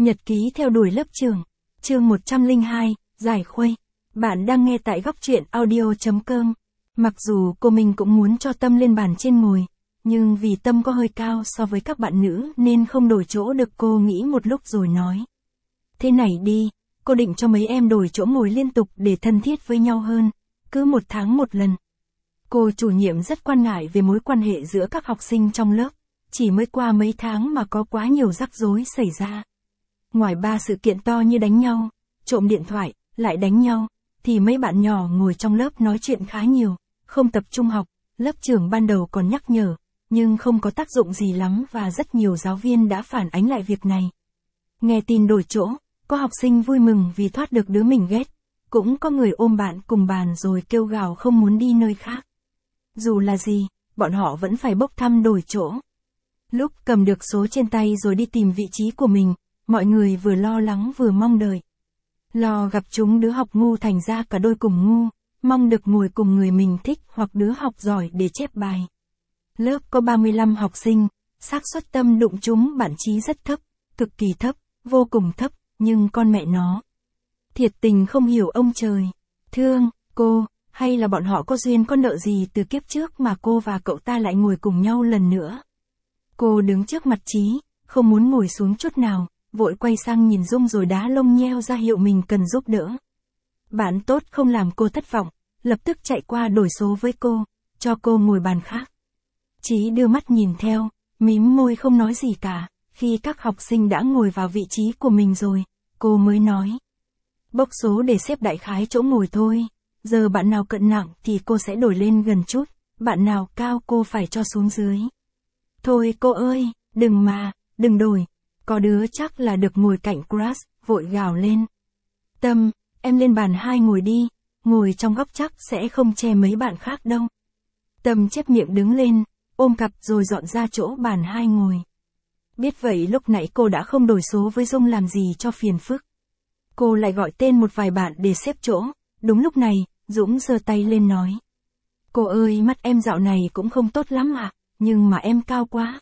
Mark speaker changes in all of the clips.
Speaker 1: Nhật ký theo đuổi lớp trưởng. Chương 102, giải khuây. Bạn đang nghe tại góc truyện audio.com. Mặc dù cô mình cũng muốn cho Tâm lên bàn trên ngồi, nhưng vì Tâm có hơi cao so với các bạn nữ nên không đổi chỗ được. Cô nghĩ một lúc rồi nói. Thế này đi, cô định cho mấy em đổi chỗ ngồi liên tục để thân thiết với nhau hơn, cứ 1 tháng 1 lần. Cô chủ nhiệm rất quan ngại về mối quan hệ giữa các học sinh trong lớp, chỉ mới qua mấy tháng mà có quá nhiều rắc rối xảy ra. Ngoài 3 sự kiện to như đánh nhau, trộm điện thoại, lại đánh nhau, thì mấy bạn nhỏ ngồi trong lớp nói chuyện khá nhiều, không tập trung học. Lớp trưởng ban đầu còn nhắc nhở, nhưng không có tác dụng gì lắm và rất nhiều giáo viên đã phản ánh lại việc này. Nghe tin đổi chỗ, có học sinh vui mừng vì thoát được đứa mình ghét, cũng có người ôm bạn cùng bàn rồi kêu gào không muốn đi nơi khác. Dù là gì, bọn họ vẫn phải bốc thăm đổi chỗ. Lúc cầm được số trên tay rồi đi tìm vị trí của mình, mọi người vừa lo lắng vừa mong đợi. Lo gặp chúng đứa học ngu thành ra cả đôi cùng ngu, mong được ngồi cùng người mình thích hoặc đứa học giỏi để chép bài. Lớp có 35 học sinh, xác suất Tâm đụng chúng bạn trí rất thấp, cực kỳ thấp, vô cùng thấp, nhưng con mẹ nó. Thiệt tình không hiểu ông trời. Thương, cô, hay là bọn họ có duyên có nợ gì từ kiếp trước mà cô và cậu ta lại ngồi cùng nhau lần nữa. Cô đứng trước mặt Trí, không muốn ngồi xuống chút nào, vội quay sang nhìn Dung rồi đá lông nheo ra hiệu mình cần giúp đỡ. Bạn tốt không làm cô thất vọng, lập tức chạy qua đổi số với cô, cho cô ngồi bàn khác. Trí đưa mắt nhìn theo, mím môi không nói gì cả. Khi các học sinh đã ngồi vào vị trí của mình rồi, cô mới nói. Bốc số để xếp đại khái chỗ ngồi thôi, giờ bạn nào cận nặng thì cô sẽ đổi lên gần chút, bạn nào cao cô phải cho xuống dưới. Thôi cô ơi, đừng đổi. Có đứa chắc là được ngồi cạnh crush, vội gào lên. Tâm, em lên bàn 2 ngồi đi, ngồi trong góc chắc sẽ không che mấy bạn khác đâu. Tâm chép miệng đứng lên, ôm cặp rồi dọn ra chỗ bàn 2 ngồi. Biết vậy lúc nãy cô đã không đổi số với Dung làm gì cho phiền phức. Cô lại gọi tên một vài bạn để xếp chỗ. Đúng lúc này, Dũng giơ tay lên nói. Cô ơi, mắt em dạo này cũng không tốt lắm ạ, nhưng mà em cao quá.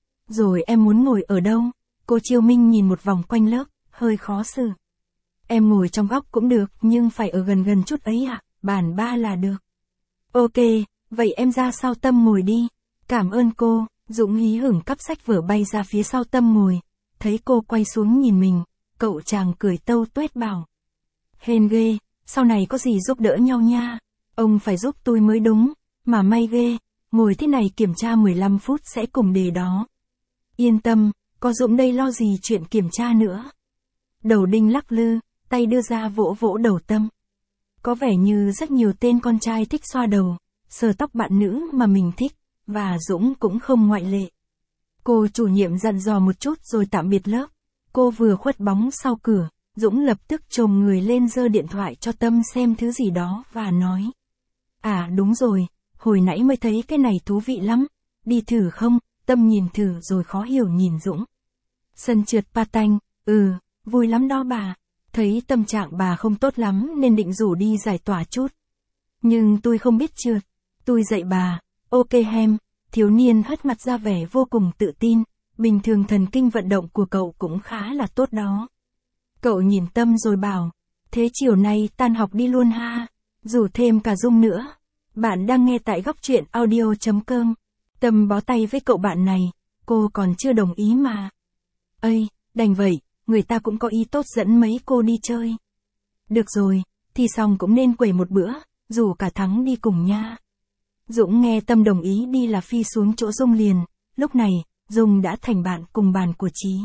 Speaker 1: Rồi em muốn ngồi ở đâu? Cô Chiêu Minh nhìn một vòng quanh lớp, hơi khó xử. Em ngồi trong góc cũng được, nhưng phải ở gần chút ấy ạ, bàn 3 là được. Ok, vậy em ra sau Tâm ngồi đi. Cảm ơn cô. Dũng hí hửng cắp sách vở bay ra phía sau Tâm ngồi. Thấy cô quay xuống nhìn mình, cậu chàng cười tâu tuét bảo. Hên ghê, sau này có gì giúp đỡ nhau nha. Ông phải giúp tôi mới đúng, mà may ghê, ngồi thế này kiểm tra 15 phút sẽ cùng đề đó. Yên tâm, có Dũng đây lo gì chuyện kiểm tra nữa. Đầu đinh lắc lư, tay đưa ra vỗ vỗ đầu Tâm. Có vẻ như rất nhiều tên con trai thích xoa đầu, sờ tóc bạn nữ mà mình thích, và Dũng cũng không ngoại lệ. Cô chủ nhiệm dặn dò một chút rồi tạm biệt lớp. Cô vừa khuất bóng sau cửa, Dũng lập tức chồm người lên giơ điện thoại cho Tâm xem thứ gì đó và nói. À đúng rồi, hồi nãy mới thấy cái này thú vị lắm, đi thử không? Tâm nhìn thử rồi khó hiểu nhìn Dũng. Sân trượt patin, vui lắm đó bà. Thấy tâm trạng bà không tốt lắm nên định rủ đi giải tỏa chút. Nhưng tôi không biết trượt, tôi dạy bà. Ok hem, thiếu niên hất mặt ra vẻ vô cùng tự tin, bình thường thần kinh vận động của cậu cũng khá là tốt đó. Cậu nhìn Tâm rồi bảo, thế chiều nay tan học đi luôn ha, rủ thêm cả Dung nữa. Bạn đang nghe tại góc truyện audio.com. Tâm bó tay với cậu bạn này, cô còn chưa đồng ý mà. Ây, đành vậy, người ta cũng có ý tốt dẫn mấy cô đi chơi. Được rồi, thì xong cũng nên quẩy một bữa, rủ cả Thắng đi cùng nha. Dũng nghe Tâm đồng ý đi là phi xuống chỗ Dung liền, lúc này, Dung đã thành bạn cùng bàn của Trí.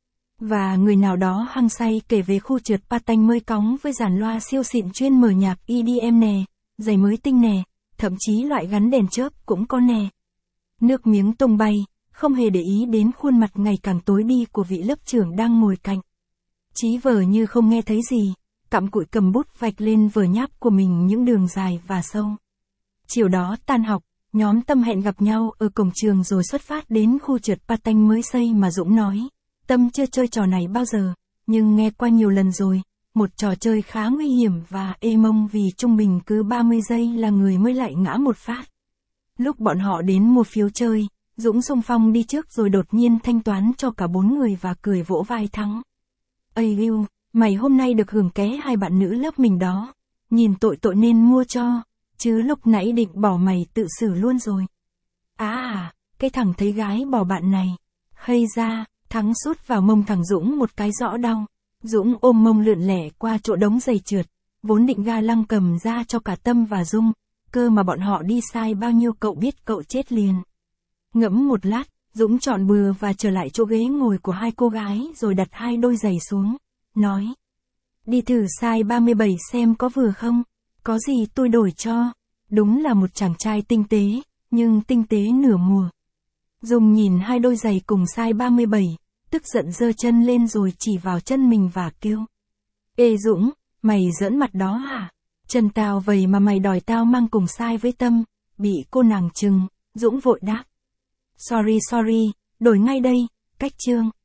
Speaker 1: Và người nào đó hăng say kể về khu trượt patin mới cóng với dàn loa siêu xịn chuyên mở nhạc EDM nè, giày mới tinh nè, thậm chí loại gắn đèn chớp cũng có nè. Nước miếng tung bay, không hề để ý đến khuôn mặt ngày càng tối đi của vị lớp trưởng đang ngồi cạnh. Trí vờ như không nghe thấy gì, cặm cụi cầm bút vạch lên vở nháp của mình những đường dài và sâu. Chiều đó tan học, nhóm Tâm hẹn gặp nhau ở cổng trường rồi xuất phát đến khu trượt patin mới xây mà Dũng nói. Tâm chưa chơi trò này bao giờ, nhưng nghe qua nhiều lần rồi, một trò chơi khá nguy hiểm và ê mông vì trung bình cứ 30 giây là người mới lại ngã một phát. Lúc bọn họ đến mua phiếu chơi, Dũng xung phong đi trước rồi đột nhiên thanh toán cho cả 4 người và cười vỗ vai Thắng. Ây yêu, mày hôm nay được hưởng ké hai bạn nữ lớp mình đó. Nhìn tội tội nên mua cho, chứ lúc nãy định bỏ mày tự xử luôn rồi. Cái thằng thấy gái bỏ bạn này. Hay ra, Thắng sút vào mông thằng Dũng một cái rõ đau. Dũng ôm mông lượn lẻ qua chỗ đống giày trượt, vốn định ga lăng cầm ra cho cả Tâm và Dung, cơ mà bọn họ đi sai bao nhiêu cậu biết cậu chết liền. Ngẫm một lát, Dũng chọn bừa và trở lại chỗ ghế ngồi của hai cô gái rồi đặt hai đôi giày xuống, nói. Đi thử size 37 xem có vừa không, có gì tôi đổi cho. Đúng là một chàng trai tinh tế, nhưng tinh tế nửa mùa. Dung nhìn hai đôi giày cùng size 37, tức giận giơ chân lên rồi chỉ vào chân mình và kêu. Ê Dũng, mày giỡn mặt đó hả? Chân tao vậy mà mày đòi tao mang cùng size với Tâm. Bị cô nàng trừng, Dũng vội đáp. Sorry, đổi ngay đây, cách chương.